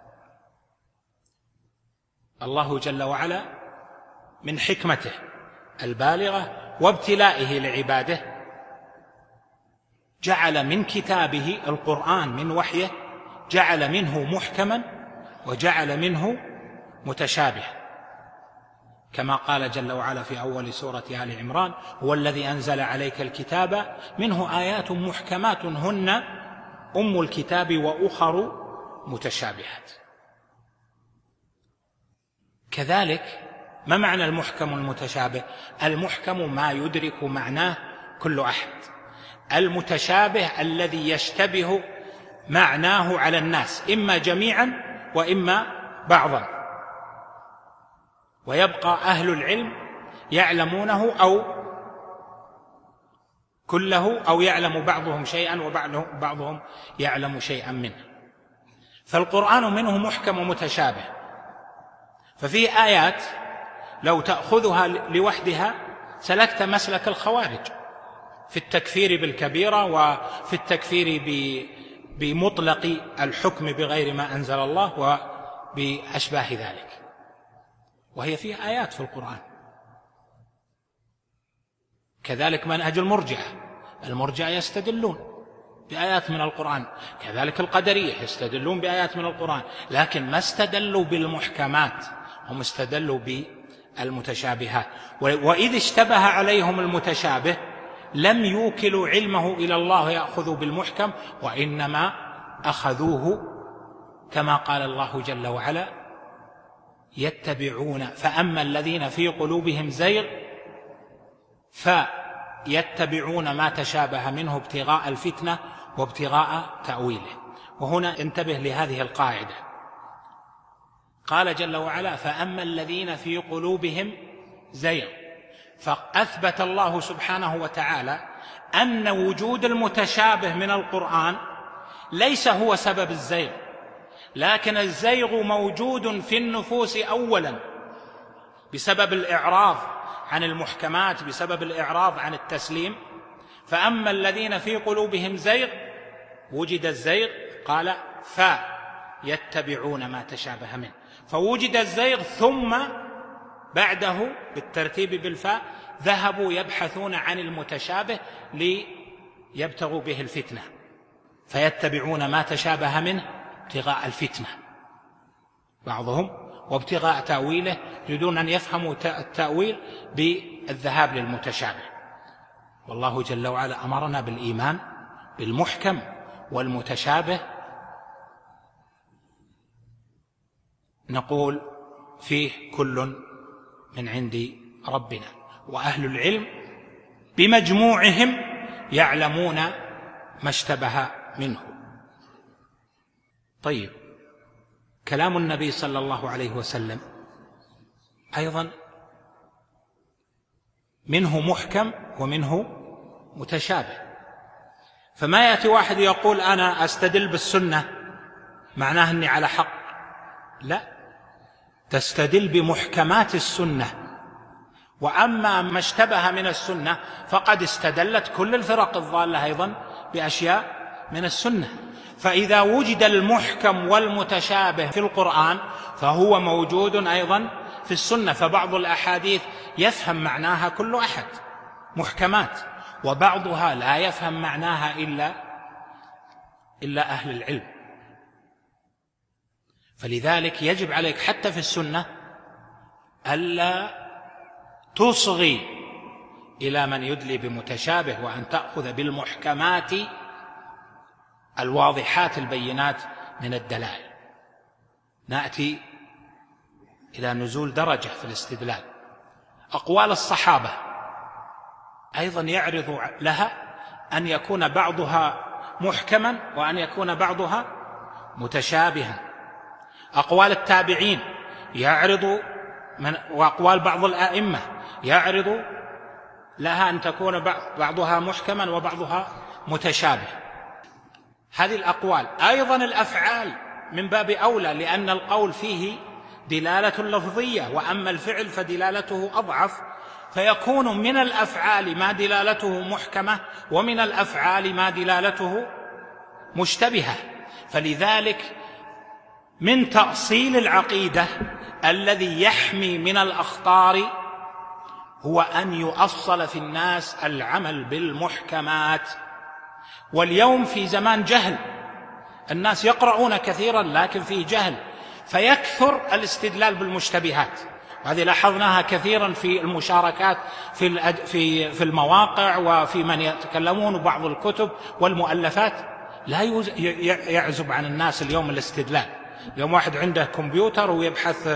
الله جل وعلا من حكمته البالغة وابتلائه لعباده جعل من كتابه القرآن من وحيه، جعل منه محكما وجعل منه متشابها، كما قال جل وعلا في أول سورة آل عمران: هو الذي أنزل عليك الكتاب منه آيات محكمات هن أم الكتاب وأخر متشابهات. كذلك ما معنى المحكم والمتشابه؟ المحكم ما يدرك معناه كل أحد، المتشابه الذي يشتبه معناه على الناس إما جميعا وإما بعضا، ويبقى أهل العلم يعلمونه أو كله، أو يعلم بعضهم شيئا وبعضهم يعلم شيئا منه. فالقرآن منه محكم ومتشابه، ففيه آيات لو تأخذها لوحدها سلكت مسلك الخوارج، في التكفير بالكبيرة وفي التكفير بمطلق الحكم بغير ما أنزل الله وبأشباه ذلك، وهي فيها آيات في القرآن. كذلك منهج المرجئة يستدلون بآيات من القرآن، كذلك القدرية يستدلون بآيات من القرآن، لكن ما استدلوا بالمحكمات، هم استدلوا بالمتشابهات. وإذ اشتبه عليهم المتشابه لم يوكلوا علمه إلى الله يأخذوا بالمحكم، وإنما أخذوه كما قال الله جل وعلا: يتبعون فأما الذين في قلوبهم زيغ فيتبعون ما تشابه منه ابتغاء الفتنة وابتغاء تأويله. وهنا انتبه لهذه القاعدة، قال جل وعلا: فأما الذين في قلوبهم زيغ، فأثبت الله سبحانه وتعالى أن وجود المتشابه من القرآن ليس هو سبب الزيغ، لكن الزيغ موجود في النفوس أولا بسبب الإعراض عن المحكمات، بسبب الإعراض عن التسليم. فأما الذين في قلوبهم زيغ، وجد الزيغ قال فيتبعون ما تشابه منه، فوجد الزيغ ثم بعده بالترتيب بالفاء ذهبوا يبحثون عن المتشابه ليبتغوا به الفتنة، فيتبعون ما تشابه منه ابتغاء الفتنة بعضهم وابتغاء تأويله، يريدون أن يفهموا التأويل بالذهاب للمتشابه. والله جل وعلا أمرنا بالإيمان بالمحكم والمتشابه، نقول فيه كل من عند ربنا، وأهل العلم بمجموعهم يعلمون ما اشتبه منه. طيب، كلام النبي صلى الله عليه وسلم أيضا منه محكم ومنه متشابه، فما يأتي واحد يقول أنا أستدل بالسنة معناه أني على حق، لا، تستدل بمحكمات السنة، وأما ما اشتبه من السنة فقد استدلت كل الفرق الضالة أيضا بأشياء من السنة. فإذا وجد المحكم والمتشابه في القرآن فهو موجود أيضا في السنة، فبعض الأحاديث يفهم معناها كل أحد محكمات، وبعضها لا يفهم معناها إلا أهل العلم. فلذلك يجب عليك حتى في السنة ألا تصغي إلى من يدلي بمتشابه، وأن تأخذ بالمحكمات الواضحات البينات من الدلائل. نأتي إلى نزول درجة في الاستدلال. أقوال الصحابة أيضا يعرض لها أن يكون بعضها محكما وأن يكون بعضها متشابها. أقوال التابعين يعرض وأقوال بعض الآئمة يعرض لها أن تكون بعضها محكما وبعضها متشابه. هذه الأقوال. أيضا الأفعال من باب أولى، لأن القول فيه دلالة لفظية، وأما الفعل فدلالته أضعف، فيكون من الأفعال ما دلالته محكمة ومن الأفعال ما دلالته مشتبهة. فلذلك من تأصيل العقيدة الذي يحمي من الأخطار هو أن يؤصل في الناس العمل بالمحكمات. واليوم في زمان جهل، الناس يقرؤون كثيرا لكن فيه جهل، فيكثر الاستدلال بالمشتبهات. وهذه لاحظناها كثيرا في المشاركات في المواقع وفي من يتكلمون، وبعض الكتب والمؤلفات لا يعزب عن الناس اليوم الاستدلال. اليوم واحد عنده كمبيوتر ويبحث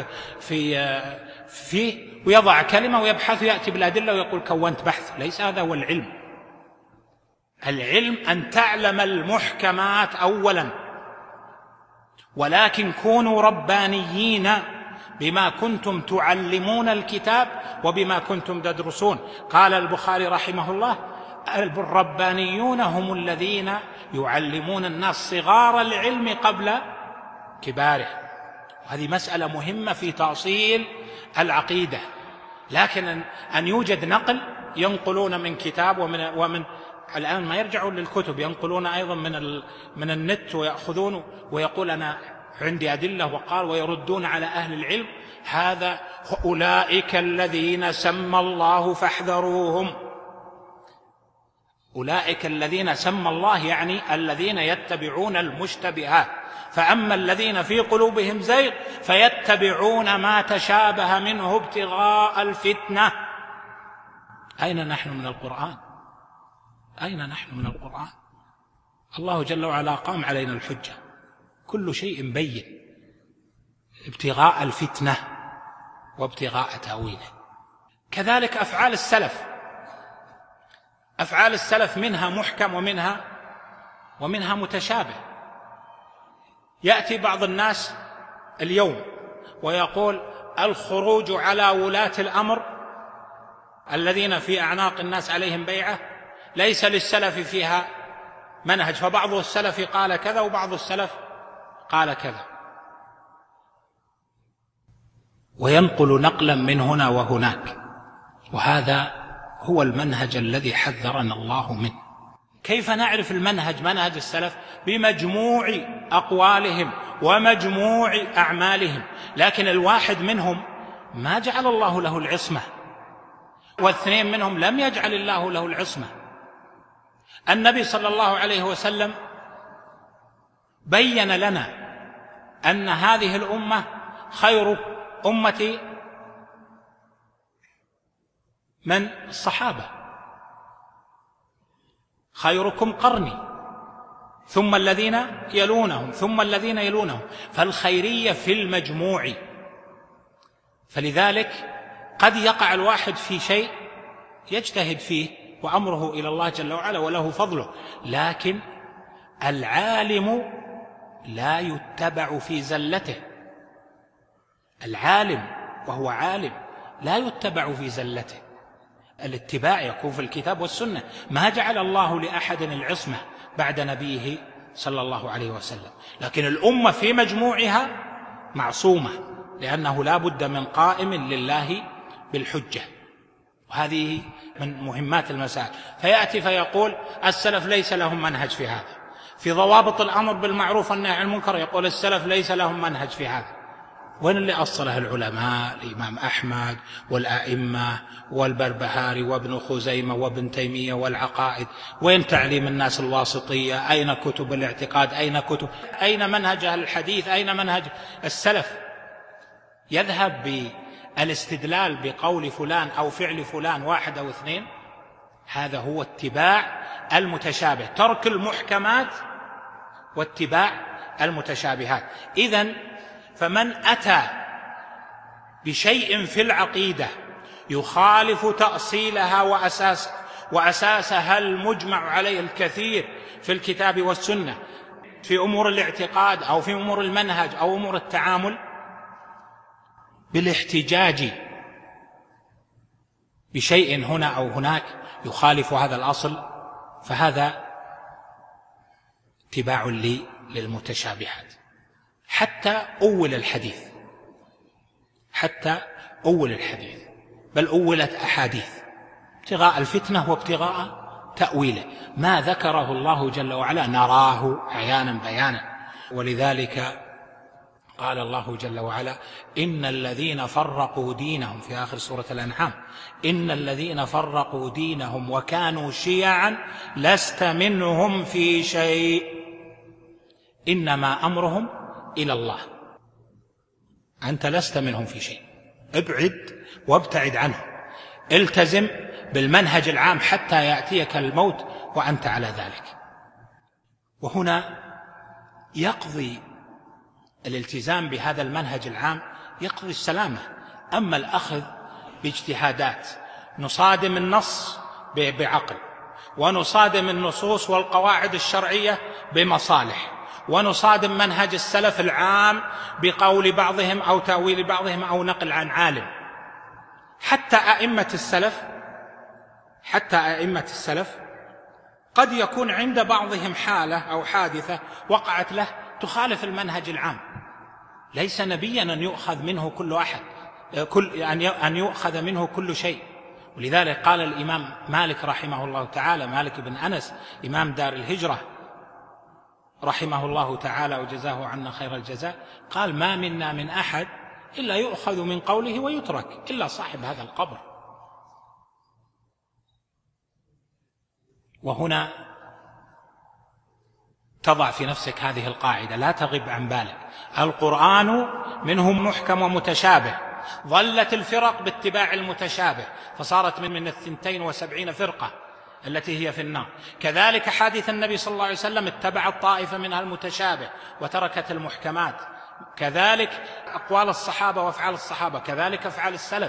فيه ويضع كلمة ويبحث ويأتي بالأدلة ويقول كونت بحث. ليس هذا هو العلم. العلم أن تعلم المحكمات أولا، ولكن كونوا ربانيين بما كنتم تعلمون الكتاب وبما كنتم تدرسون. قال البخاري رحمه الله: الربانيون هم الذين يعلمون الناس صغار العلم قبل كباره. هذه مسألة مهمة في تأصيل العقيدة. لكن أن يوجد نقل ينقلون من كتاب ومن الآن ما يرجعون للكتب، ينقلون أيضا من النت ويأخذون ويقول أنا عندي أدلة وقال، ويردون على أهل العلم. هذا أولئك الذين سمى الله فاحذروهم. أولئك الذين سمى الله يعني الذين يتبعون المشتبهات، فأما الذين في قلوبهم زيغ فيتبعون ما تشابه منه ابتغاء الفتنة. أين نحن من القرآن؟ أين نحن من القرآن؟ الله جل وعلا قام علينا الحجة، كل شيء بين، ابتغاء الفتنة وابتغاء تأويله. كذلك أفعال السلف منها محكم ومنها متشابه. يأتي بعض الناس اليوم ويقول الخروج على ولاة الأمر الذين في أعناق الناس عليهم بيعة ليس للسلف فيها منهج، فبعض السلف قال كذا وبعض السلف قال كذا، وينقل نقلا من هنا وهناك، وهذا هو المنهج الذي حذرنا الله منه. كيف نعرف منهج السلف؟ بمجموع أقوالهم ومجموع أعمالهم، لكن الواحد منهم ما جعل الله له العصمة، والاثنين منهم لم يجعل الله له العصمة. النبي صلى الله عليه وسلم بين لنا أن هذه الأمة خير أمتي من الصحابة، خيركم قرني ثم الذين يلونهم ثم الذين يلونهم، فالخيرية في المجموع. فلذلك قد يقع الواحد في شيء يجتهد فيه وأمره إلى الله جل وعلا وله فضله، لكن العالم لا يتبع في زلته. العالم وهو عالم لا يتبع في زلته، الاتباع يكون في الكتاب والسنة. ما جعل الله لأحد العصمة بعد نبيه صلى الله عليه وسلم، لكن الأمة في مجموعها معصومة، لأنه لا بد من قائم لله بالحجة، وهذه من مهمات المسائل. فيأتي فيقول السلف ليس لهم منهج في هذا، في ضوابط الأمر بالمعروف والنهي عن المنكر يقول السلف ليس لهم منهج في هذا. وين اللي أصله العلماء؟ الإمام أحمد والأئمة والبربهاري وابن خزيمة وابن تيمية والعقائد. وين تعليم الناس الواسطية؟ أين كتب الاعتقاد؟ أين منهج أهل الحديث؟ أين منهج السلف؟ يذهب بالاستدلال بقول فلان أو فعل فلان واحد أو اثنين، هذا هو اتباع المتشابه، ترك المحكمات واتباع المتشابهات. إذن فمن أتى بشيء في العقيدة يخالف تأصيلها وأساسها المجمع عليه الكثير في الكتاب والسنة في أمور الاعتقاد أو في أمور المنهج أو أمور التعامل، بالاحتجاج بشيء هنا أو هناك يخالف هذا الأصل، فهذا اتباع للمتشابهات. حتى أول الحديث بل أولت أحاديث ابتغاء الفتنة وابتغاء تأويله، ما ذكره الله جل وعلا نراه عيانا بيانا. ولذلك قال الله جل وعلا إن الذين فرقوا دينهم في آخر سورة الأنعام، إن الذين فرقوا دينهم وكانوا شيعا لست منهم في شيء إنما أمرهم إلى الله. أنت لست منهم في شيء، ابعد وابتعد عنه، التزم بالمنهج العام حتى يأتيك الموت وأنت على ذلك. وهنا يقضي الالتزام بهذا المنهج العام يقضي السلامة. أما الأخذ باجتهادات، نصادم النص بعقل، ونصادم النصوص والقواعد الشرعية بمصالح، ونصادم منهج السلف العام بقول بعضهم أو تأويل بعضهم أو نقل عن عالم. حتى أئمة السلف قد يكون عند بعضهم حالة أو حادثة وقعت له تخالف المنهج العام. ليس نبيا أن يؤخذ منه كل أحد، أن يؤخذ منه كل شيء، ولذلك قال الإمام مالك رحمه الله تعالى، مالك بن أنس إمام دار الهجرة رحمه الله تعالى وجزاه عنا خير الجزاء، قال: ما منا من أحد إلا يؤخذ من قوله ويترك إلا صاحب هذا القبر. وهنا تضع في نفسك هذه القاعدة، لا تغب عن بالك: القرآن منهم محكم ومتشابه، ظلت الفرق باتباع المتشابه فصارت من 72 فرقة التي هي في النار. كذلك حديث النبي صلى الله عليه وسلم اتبعت طائفة منها المتشابه وتركت المحكمات. كذلك أقوال الصحابة وأفعال الصحابة، كذلك أفعال السلف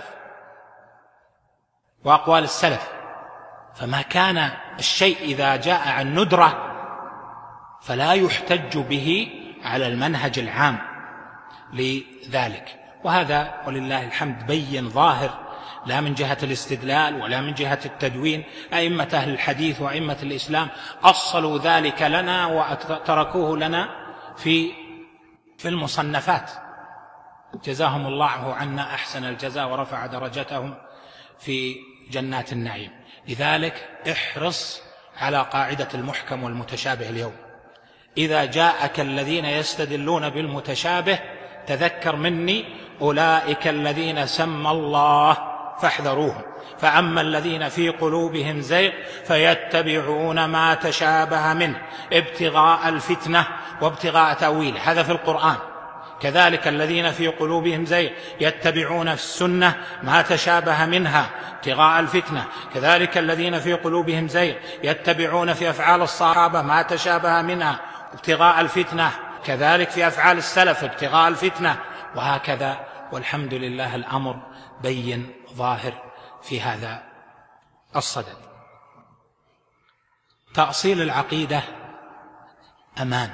وأقوال السلف. فما كان الشيء إذا جاء عن ندرة فلا يحتج به على المنهج العام لذلك. وهذا ولله الحمد بين ظاهر، لا من جهة الاستدلال ولا من جهة التدوين. أئمة أهل الحديث وأئمة الإسلام أصلوا ذلك لنا وتركوه لنا في المصنفات، جزاهم الله عنا أحسن الجزاء ورفع درجتهم في جنات النعيم. لذلك احرص على قاعدة المحكم والمتشابه اليوم. إذا جاءك الذين يستدلون بالمتشابه تذكر مني: أولئك الذين سمى الله فاحذروهم، فأما الذين في قلوبهم زيغ فيتبعون ما تشابه منه ابتغاء الفتنة وابتغاء تأويله. هذا في القرآن. كذلك الذين في قلوبهم زيغ يتبعون في السنة ما تشابه منها ابتغاء الفتنة. كذلك الذين في قلوبهم زيغ يتبعون في أفعال الصحابة ما تشابه منها ابتغاء الفتنة. كذلك في أفعال السلف ابتغاء الفتنة، وهكذا. والحمد لله الأمر بين ظاهر في هذا الصدد. تأصيل العقيدة أمان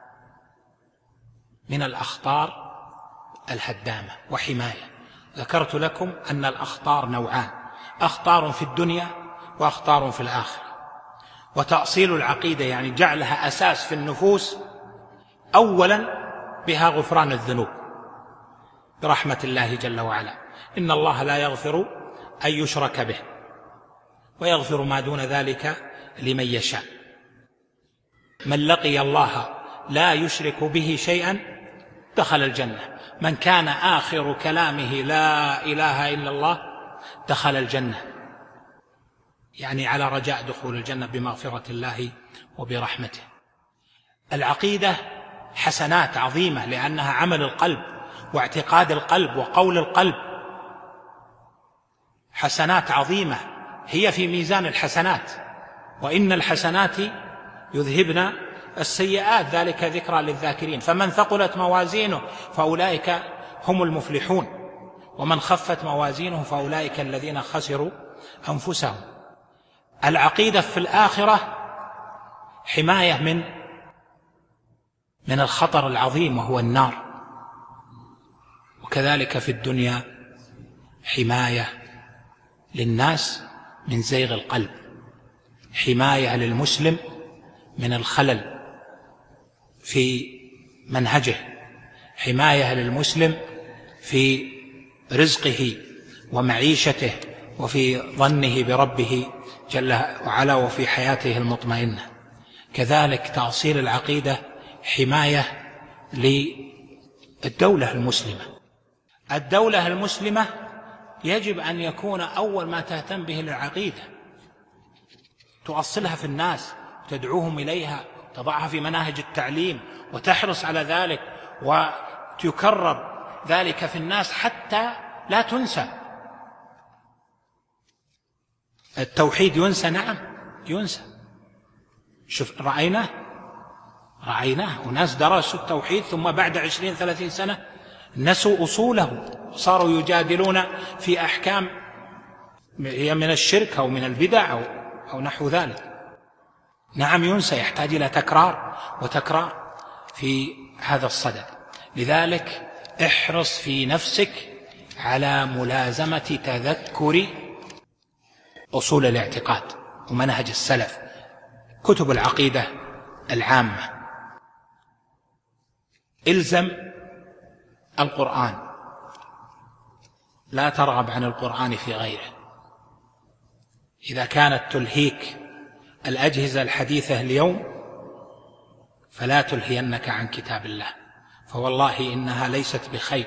من الأخطار الهدامة وحماية. ذكرت لكم أن الأخطار نوعان: أخطار في الدنيا وأخطار في الآخرة. وتأصيل العقيدة يعني جعلها أساس في النفوس، أولا بها غفران الذنوب برحمة الله جل وعلا. إن الله لا يغفر أن يشرك به ويغفر ما دون ذلك لمن يشاء. من لقي الله لا يشرك به شيئا دخل الجنة. من كان آخر كلامه لا إله إلا الله دخل الجنة، يعني على رجاء دخول الجنة بمغفرة الله وبرحمته. العقيدة حسنات عظيمة لأنها عمل القلب واعتقاد القلب وقول القلب، حسنات عظيمة هي في ميزان الحسنات. وإن الحسنات يذهبن السيئات ذلك ذكرى للذاكرين. فمن ثقلت موازينه فأولئك هم المفلحون، ومن خفت موازينه فأولئك الذين خسروا أنفسهم. العقيدة في الآخرة حماية من الخطر العظيم وهو النار، وكذلك في الدنيا حماية للناس من زيغ القلب، حماية للمسلم من الخلل في منهجه، حماية للمسلم في رزقه ومعيشته وفي ظنه بربه جل وعلا وفي حياته المطمئنة. كذلك تأصيل العقيدة حماية للدولة المسلمة. الدولة المسلمة يجب أن يكون أول ما تهتم به العقيدة، تؤصلها في الناس، تدعوهم إليها، تضعها في مناهج التعليم، وتحرص على ذلك وتكرر ذلك في الناس حتى لا تنسى. التوحيد ينسى؟ نعم ينسى. شوف رأيناه وناس درسوا التوحيد ثم بعد 20-30 سنة نسوا أصوله، صاروا يجادلون في أحكام هي من الشرك أو من البدع أو نحو ذلك. نعم ينسى، يحتاج إلى تكرار وتكرار في هذا الصدد. لذلك احرص في نفسك على ملازمة تذكر أصول الاعتقاد ومنهج السلف، كتب العقيدة العامة. الزم القرآن، لا ترغب عن القرآن في غيره. إذا كانت تلهيك الأجهزة الحديثة اليوم فلا تلهينك عن كتاب الله، فوالله إنها ليست بخير.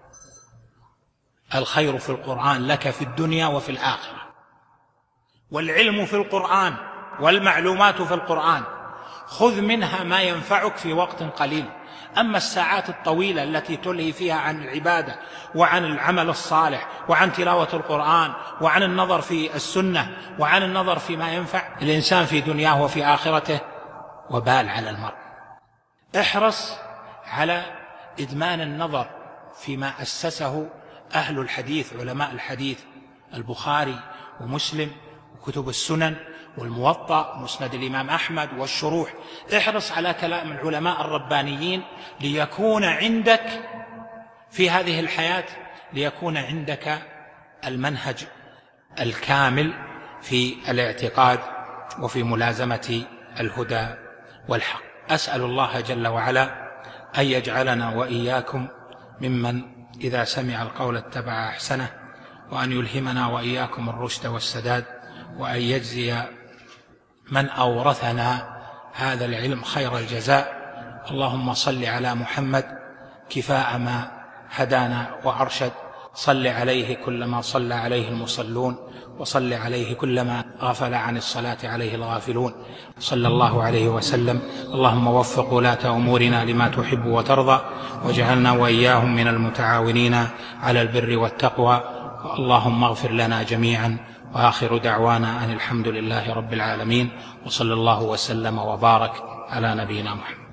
الخير في القرآن لك في الدنيا وفي الآخرة، والعلم في القرآن والمعلومات في القرآن، خذ منها ما ينفعك في وقت قليل. أما الساعات الطويلة التي تلهي فيها عن العبادة وعن العمل الصالح وعن تلاوة القرآن وعن النظر في السنة وعن النظر فيما ينفع الإنسان في دنياه وفي آخرته، وبال على المرء. احرص على إدمان النظر فيما أسسه أهل الحديث، علماء الحديث، البخاري ومسلم وكتب السنن والموطأ مسند الإمام أحمد والشروح. احرص على كلام العلماء الربانيين ليكون عندك في هذه الحياة، ليكون عندك المنهج الكامل في الاعتقاد وفي ملازمة الهدى والحق. أسأل الله جل وعلا أن يجعلنا وإياكم ممن إذا سمع القول اتبع أحسنه، وأن يلهمنا وإياكم الرشد والسداد، وأن يجزي من أورثنا هذا العلم خير الجزاء. اللهم صل على محمد كفاء ما هدانا وأرشد، صل عليه كلما صلى عليه المصلون، وصل عليه كلما غفل عن الصلاة عليه الغافلون، صلى الله عليه وسلم. اللهم وفق ولاة أمورنا لما تحب وترضى، واجعلنا وإياهم من المتعاونين على البر والتقوى. اللهم اغفر لنا جميعا، وآخر دعوانا أن الحمد لله رب العالمين، وصلى الله وسلم وبارك على نبينا محمد.